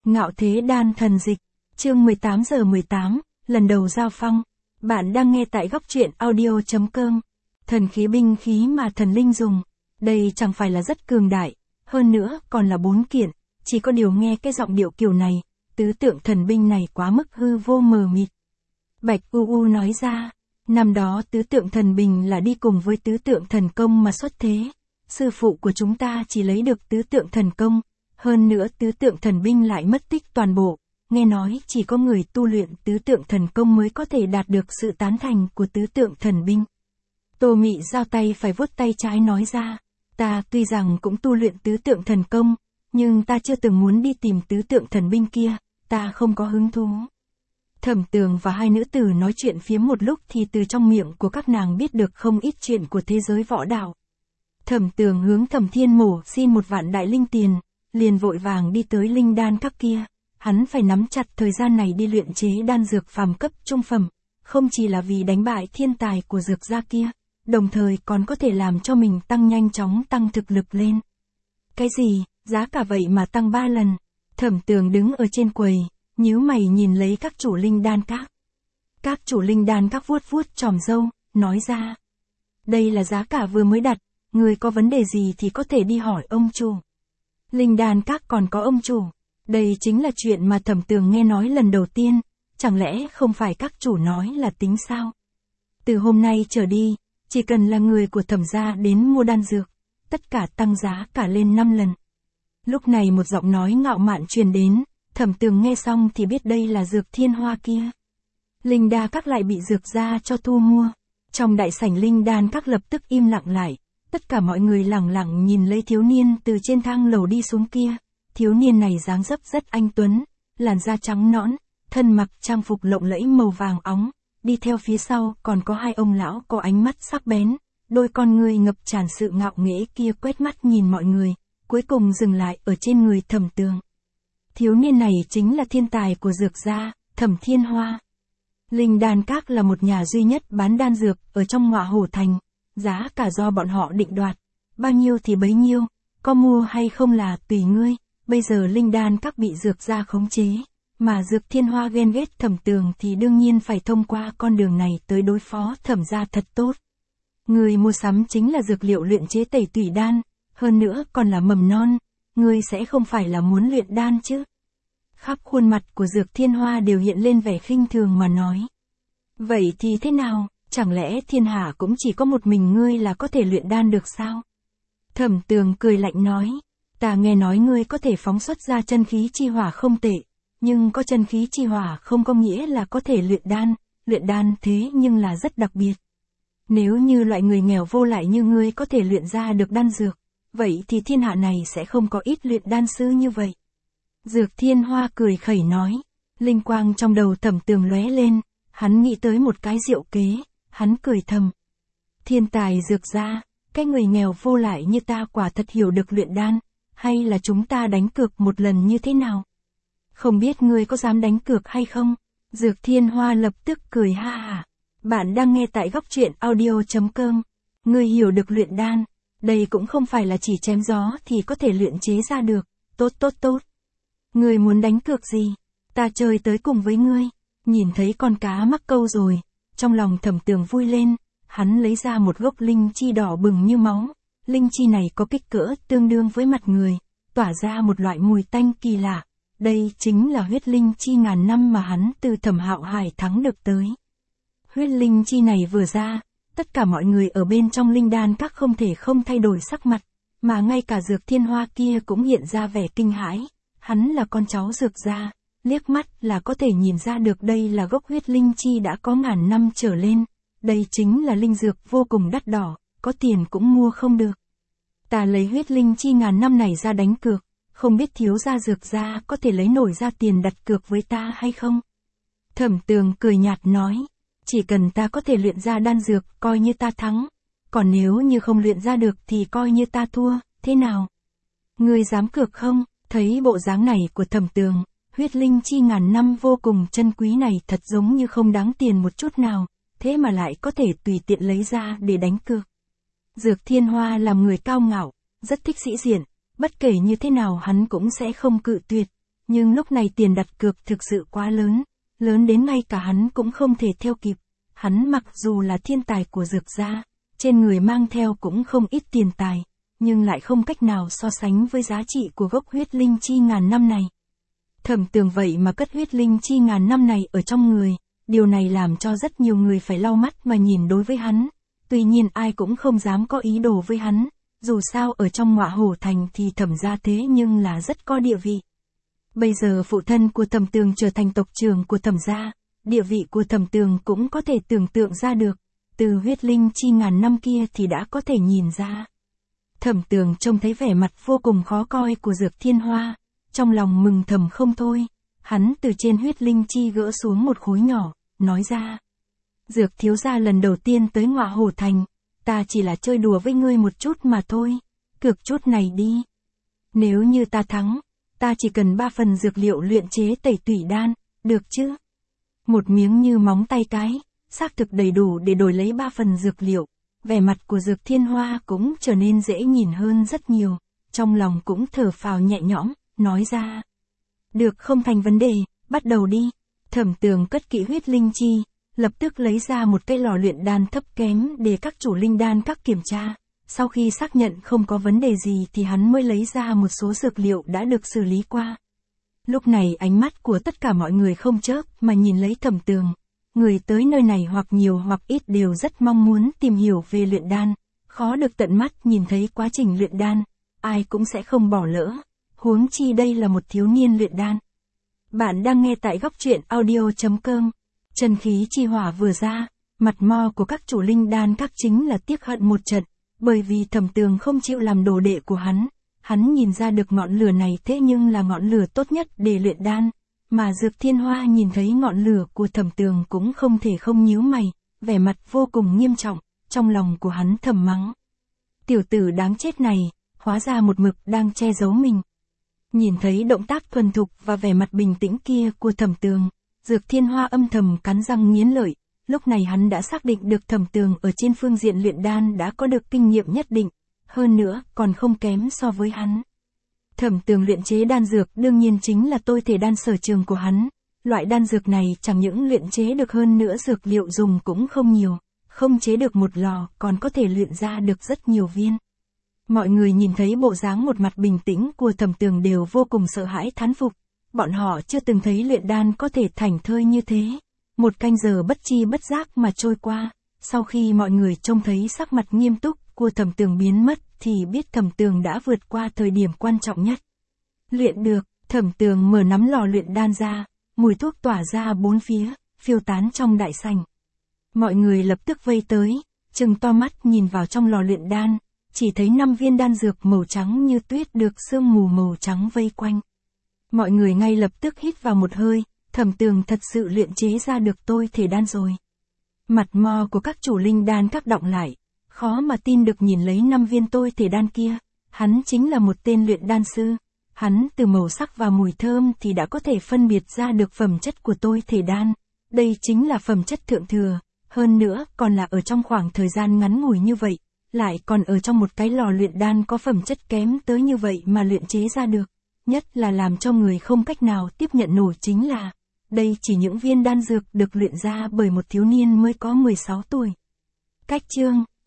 Ngạo Thế Đan Thần Dịch, chương 18/18, lần đầu giao phong. Bạn đang nghe tại góc truyện audio.com. Thần khí binh khí mà thần linh dùng, đây chẳng phải là rất cường đại, hơn nữa còn là 4 kiện, chỉ có điều nghe cái giọng điệu kiểu này, tứ tượng thần binh này quá mức hư vô mờ mịt. Bạch U nói ra, năm đó tứ tượng thần binh là đi cùng với tứ tượng thần công mà xuất thế, sư phụ của chúng ta chỉ lấy được tứ tượng thần công, hơn nữa tứ tượng thần binh lại mất tích toàn bộ, nghe nói chỉ có người tu luyện tứ tượng thần công mới có thể đạt được sự tán thành của tứ tượng thần binh. Tô Mị giao tay phải vuốt tay trái nói ra, ta tuy rằng cũng tu luyện tứ tượng thần công, nhưng ta chưa từng muốn đi tìm tứ tượng thần binh kia, ta không có hứng thú. Thẩm Tường và hai nữ tử nói chuyện phiếm một lúc thì từ trong miệng của các nàng biết được không ít chuyện của thế giới võ đạo. Thẩm Tường hướng Thẩm Thiên Mổ xin 1 vạn đại linh tiền, liền vội vàng đi tới linh đan các kia, hắn phải nắm chặt thời gian này đi luyện chế đan dược phàm cấp trung phẩm, không chỉ là vì đánh bại thiên tài của dược gia kia, đồng thời còn có thể làm cho mình nhanh chóng tăng thực lực lên. Cái gì, giá cả vậy mà tăng 3 lần? Thẩm Tường đứng ở trên quầy, nhíu mày nhìn lấy các chủ linh đan các. Các chủ linh đan các vuốt chòm râu, nói ra. Đây là giá cả vừa mới đặt, người có vấn đề gì thì có thể đi hỏi ông chủ. Linh đan các còn có ông chủ. Đây chính là chuyện mà Thẩm Tường nghe nói lần đầu tiên, chẳng lẽ không phải các chủ nói là tính sao? Từ hôm nay trở đi, chỉ cần là người của Thẩm gia đến mua đan dược, tất cả tăng giá cả lên 5 lần. Lúc này một giọng nói ngạo mạn truyền đến, Thẩm Tường nghe xong thì biết đây là Dược Thiên Hoa kia. Linh đa các lại bị dược gia cho thu mua. Trong đại sảnh linh đan các lập tức im lặng lại, tất cả mọi người lẳng lặng nhìn lấy thiếu niên từ trên thang lầu đi xuống kia. Thiếu niên này dáng dấp rất anh tuấn, làn da trắng nõn, thân mặc trang phục lộng lẫy màu vàng óng, đi theo phía sau còn có 2 ông lão có ánh mắt sắc bén, đôi con người ngập tràn sự ngạo nghễ kia quét mắt nhìn mọi người, cuối cùng dừng lại ở trên người Thẩm Tường. Thiếu niên này chính là thiên tài của dược gia, Thẩm Thiên Hoa. Linh đan các là một nhà duy nhất bán đan dược ở trong Ngọa Hổ Thành, giá cả do bọn họ định đoạt, bao nhiêu thì bấy nhiêu, có mua hay không là tùy ngươi. Bây giờ linh đan các bị dược gia khống chế, mà Dược Thiên Hoa ghen ghét Thẩm Tường thì đương nhiên phải thông qua con đường này tới đối phó Thẩm gia thật tốt. Người mua sắm chính là dược liệu luyện chế tẩy tủy đan, hơn nữa còn là mầm non, ngươi sẽ không phải là muốn luyện đan chứ? Khắp khuôn mặt của Dược Thiên Hoa đều hiện lên vẻ khinh thường mà nói. Vậy thì thế nào, chẳng lẽ thiên hạ cũng chỉ có một mình ngươi là có thể luyện đan được sao? Thẩm Tường cười lạnh nói. Ta nghe nói ngươi có thể phóng xuất ra chân khí chi hỏa không tệ, nhưng có chân khí chi hỏa không có nghĩa là có thể luyện đan thế nhưng là rất đặc biệt. Nếu như loại người nghèo vô lại như ngươi có thể luyện ra được đan dược, vậy thì thiên hạ này sẽ không có ít luyện đan sư như vậy. Dược Thiên Hoa cười khẩy nói, linh quang trong đầu Thẩm Tường lóe lên, hắn nghĩ tới một cái diệu kế, hắn cười thầm. Thiên tài dược gia, cái người nghèo vô lại như ta quả thật hiểu được luyện đan. Hay là chúng ta đánh cược một lần như thế nào? Không biết ngươi có dám đánh cược hay không? Dược Thiên Hoa lập tức cười ha hả. Bạn đang nghe tại góc truyện audio.com. Ngươi hiểu được luyện đan, đây cũng không phải là chỉ chém gió thì có thể luyện chế ra được. Tốt. Ngươi muốn đánh cược gì? Ta chơi tới cùng với ngươi. Nhìn thấy con cá mắc câu rồi, trong lòng Thẩm Tường vui lên, hắn lấy ra một gốc linh chi đỏ bừng như máu. Linh chi này có kích cỡ tương đương với mặt người, tỏa ra một loại mùi tanh kỳ lạ. Đây chính là huyết linh chi ngàn năm mà hắn từ Thẩm Hạo Hải thắng được tới. Huyết linh chi này vừa ra, tất cả mọi người ở bên trong linh đan các không thể không thay đổi sắc mặt, mà ngay cả Dược Thiên Hoa kia cũng hiện ra vẻ kinh hãi. Hắn là con cháu dược gia, liếc mắt là có thể nhìn ra được đây là gốc huyết linh chi đã có ngàn năm trở lên. Đây chính là linh dược vô cùng đắt đỏ, có tiền cũng mua không được. Ta lấy huyết linh chi ngàn năm này ra đánh cược, không biết thiếu gia dược gia có thể lấy nổi ra tiền đặt cược với ta hay không? Thẩm Tường cười nhạt nói, chỉ cần ta có thể luyện ra đan dược coi như ta thắng, còn nếu như không luyện ra được thì coi như ta thua, thế nào? Ngươi dám cược không? Thấy bộ dáng này của Thẩm Tường, huyết linh chi ngàn năm vô cùng chân quý này thật giống như không đáng tiền một chút nào, thế mà lại có thể tùy tiện lấy ra để đánh cược. Dược Thiên Hoa làm người cao ngạo, rất thích sĩ diện, bất kể như thế nào hắn cũng sẽ không cự tuyệt, Nhưng lúc này tiền đặt cược thực sự quá lớn, lớn đến ngay cả hắn cũng không thể theo kịp. Hắn mặc dù là thiên tài của Dược gia, trên người mang theo cũng không ít tiền tài, nhưng lại không cách nào so sánh với giá trị của gốc huyết linh chi ngàn năm này. Thẩm Tường vậy mà cất huyết linh chi ngàn năm này ở trong người, điều này làm cho rất nhiều người phải lau mắt mà nhìn đối với hắn. Tuy nhiên ai cũng không dám có ý đồ với hắn, dù sao ở trong Ngọa Hổ Thành thì Thẩm gia thế nhưng là rất có địa vị. Bây giờ phụ thân của Thẩm Tường trở thành tộc trưởng của Thẩm gia, địa vị của Thẩm Tường cũng có thể tưởng tượng ra được, từ huyết linh chi ngàn năm kia thì đã có thể nhìn ra. Thẩm Tường trông thấy vẻ mặt vô cùng khó coi của Dược Thiên Hoa, trong lòng mừng thầm không thôi, hắn từ trên huyết linh chi gỡ xuống một khối nhỏ, nói ra. Dược thiếu gia lần đầu tiên tới Ngọa Hổ Thành, ta chỉ là chơi đùa với ngươi một chút mà thôi, cược chút này đi. Nếu như ta thắng, ta chỉ cần 3 phần dược liệu luyện chế tẩy tủy đan, được chứ? Một miếng như móng tay cái, xác thực đầy đủ để đổi lấy 3 phần dược liệu. Vẻ mặt của Dược Thiên Hoa cũng trở nên dễ nhìn hơn rất nhiều, trong lòng cũng thở phào nhẹ nhõm, nói ra. Được, không thành vấn đề, bắt đầu đi. Thẩm Tường cất kỹ huyết linh chi, lập tức lấy ra một cây lò luyện đan thấp kém để các chủ linh đan các kiểm tra. Sau khi xác nhận không có vấn đề gì thì hắn mới lấy ra một số dược liệu đã được xử lý qua. Lúc này ánh mắt của tất cả mọi người không chớp mà nhìn lấy Thẩm Tường. Người tới nơi này hoặc nhiều hoặc ít đều rất mong muốn tìm hiểu về luyện đan, khó được tận mắt nhìn thấy quá trình luyện đan, ai cũng sẽ không bỏ lỡ, huống chi đây là một thiếu niên luyện đan. Bạn đang nghe tại góc truyện audio.com. Chân khí chi hỏa vừa ra, mặt mo của các chủ linh đan các chính là tiếc hận một trận, bởi vì Thẩm Tường không chịu làm đồ đệ của hắn nhìn ra được ngọn lửa này thế nhưng là ngọn lửa tốt nhất để luyện đan. Mà Dược Thiên Hoa nhìn thấy ngọn lửa của Thẩm Tường cũng không thể không nhíu mày, vẻ mặt vô cùng nghiêm trọng, trong lòng của hắn thầm mắng. Tiểu tử đáng chết này, hóa ra một mực đang che giấu mình. Nhìn thấy động tác thuần thục và vẻ mặt bình tĩnh kia của Thẩm Tường, Dược Thiên Hoa âm thầm cắn răng nghiến lợi, lúc này hắn đã xác định được Thẩm Tường ở trên phương diện luyện đan đã có được kinh nghiệm nhất định, hơn nữa còn không kém so với hắn. Thẩm Tường luyện chế đan dược đương nhiên chính là tôi thể đan sở trường của hắn. Loại đan dược này chẳng những luyện chế được hơn nữa dược liệu dùng cũng không nhiều, không chế được một lò còn có thể luyện ra được rất nhiều viên. Mọi người nhìn thấy bộ dáng một mặt bình tĩnh của Thẩm Tường đều vô cùng sợ hãi thán phục. Bọn họ chưa từng thấy luyện đan có thể thảnh thơi như thế. Một canh giờ bất chi bất giác mà trôi qua, sau khi mọi người trông thấy sắc mặt nghiêm túc của Thẩm Tường biến mất thì biết Thẩm Tường đã vượt qua thời điểm quan trọng nhất. Luyện được, Thẩm Tường mở nắm lò luyện đan ra, mùi thuốc tỏa ra bốn phía, phiêu tán trong đại sảnh. Mọi người lập tức vây tới, trừng to mắt nhìn vào trong lò luyện đan, chỉ thấy 5 viên đan dược màu trắng như tuyết được sương mù màu trắng vây quanh. Mọi người ngay lập tức hít vào một hơi, Thẩm Tường thật sự luyện chế ra được tôi thể đan rồi. Mặt mo của các chủ linh đan các đọng lại, khó mà tin được nhìn lấy 5 viên tôi thể đan kia, hắn chính là một tên luyện đan sư. Hắn từ màu sắc và mùi thơm thì đã có thể phân biệt ra được phẩm chất của tôi thể đan. Đây chính là phẩm chất thượng thừa, hơn nữa còn là ở trong khoảng thời gian ngắn ngủi như vậy, lại còn ở trong một cái lò luyện đan có phẩm chất kém tới như vậy mà luyện chế ra được. Nhất là làm cho người không cách nào tiếp nhận nổi chính là, đây chỉ những viên đan dược được luyện ra bởi một thiếu niên mới có 16 tuổi. Cách chương